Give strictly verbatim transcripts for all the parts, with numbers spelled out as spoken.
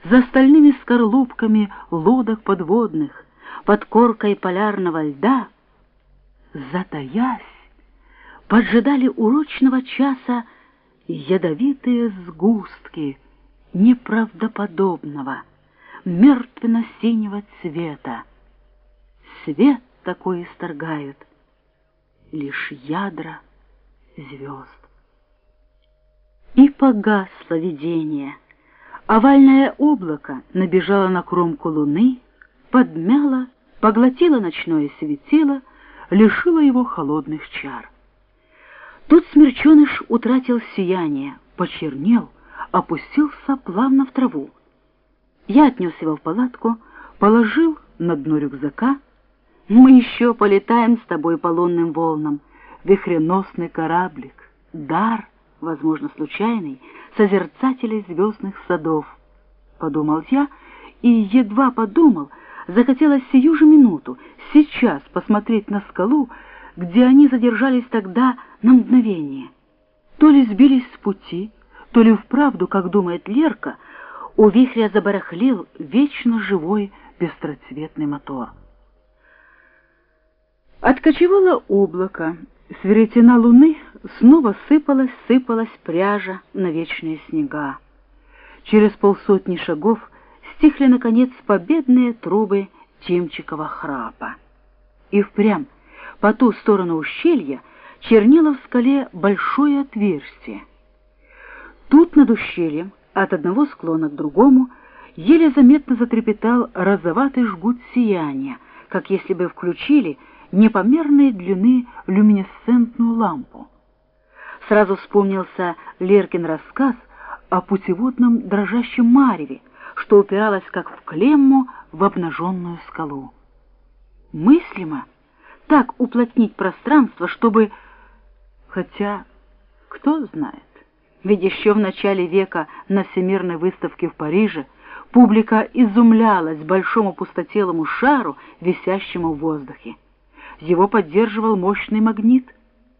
за стальными скорлупками лодок подводных, под коркой полярного льда, затаясь, поджидали урочного часа ядовитые сгустки неправдоподобного, мертвенно-синего цвета. Свет такой исторгают лишь ядра звезд. И погасло видение. Овальное облако набежало на кромку луны, подмяло, поглотило ночное светило, лишило его холодных чар. Тут смерченыш утратил сияние, почернел, опустился плавно в траву. Я отнес его в палатку, положил на дно рюкзака. Мы еще полетаем с тобой по лунным волнам, вихреносный кораблик, дар, возможно, случайный, созерцателей звездных садов. Подумал я, и едва подумал, захотелось сию же минуту, сейчас посмотреть на скалу, где они задержались тогда на мгновение. То ли сбились с пути, то ли вправду, как думает Лерка, у вихря забарахлил вечно живой бестроцветный мотор. Откочевало облако, с веретена луны снова сыпалась, сыпалась пряжа на вечные снега. Через полсотни шагов стихли, наконец, победные трубы Тимчикова храпа. И впрямь по ту сторону ущелья чернело в скале большое отверстие. Тут над ущельем, от одного склона к другому, еле заметно затрепетал розоватый жгут сияния, как если бы включили непомерной длины люминесцентную лампу. Сразу вспомнился Леркин рассказ о путеводном дрожащем мареве, что упиралось как в клемму в обнаженную скалу. Мыслимо так уплотнить пространство, чтобы... Хотя, кто знает, ведь еще в начале века на Всемирной выставке в Париже публика изумлялась большому пустотелому шару, висящему в воздухе. Его поддерживал мощный магнит.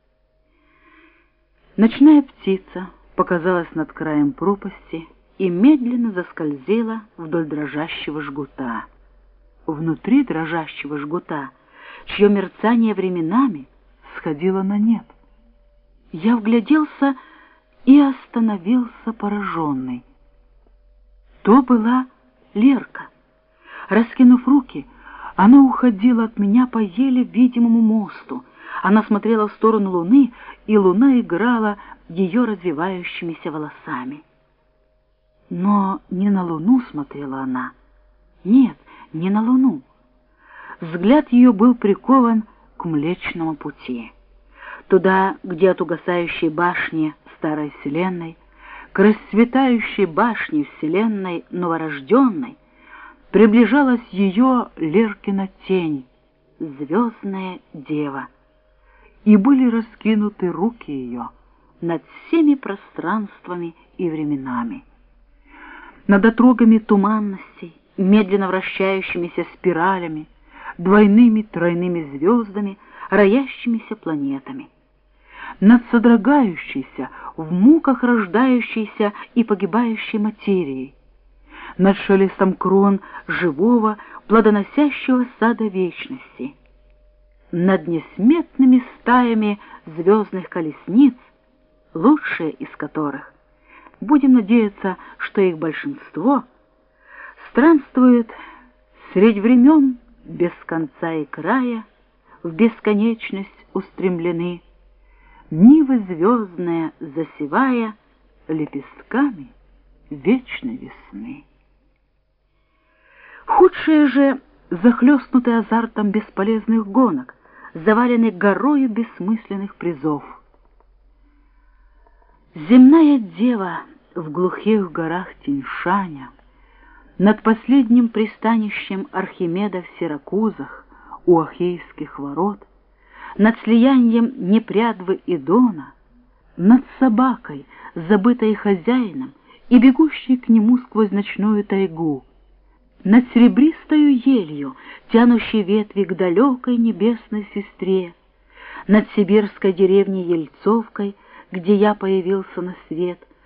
Ночная птица показалась над краем пропасти и медленно заскользила вдоль дрожащего жгута. Внутри дрожащего жгута, чье мерцание временами сходило на нет, я вгляделся и остановился пораженный. То была Лерка. Раскинув руки, она уходила от меня по еле видимому мосту. Она смотрела в сторону луны, и луна играла ее развивающимися волосами. Но не на луну смотрела она. Нет, не на луну. Взгляд ее был прикован к Млечному Пути. Туда, где от угасающей башни старой вселенной к расцветающей башне вселенной новорожденной приближалась ее Леркина тень, звездная дева, и были раскинуты руки ее над всеми пространствами и временами, над отрогами туманностей, медленно вращающимися спиралями, двойными тройными звездами, роящимися планетами, над содрогающейся, в муках рождающейся и погибающей материей, над шелестом крон живого, плодоносящего сада вечности, над несметными стаями звездных колесниц, лучшие из которых, будем надеяться, что их большинство, странствует средь времен без конца и края, в бесконечность устремлены, нивы звездные засевая лепестками вечной весны. Худшие же, захлестнутые азартом бесполезных гонок, завалены горою бессмысленных призов. Земная дева в глухих горах Тиньшаня, над последним пристанищем Архимеда в Сиракузах, у Ахейских ворот, над слиянием Непрядвы и Дона, над собакой, забытой хозяином и бегущей к нему сквозь ночную тайгу, над серебристою елью, тянущей ветви к далекой небесной сестре, над сибирской деревней Ельцовкой, где я появился на свет,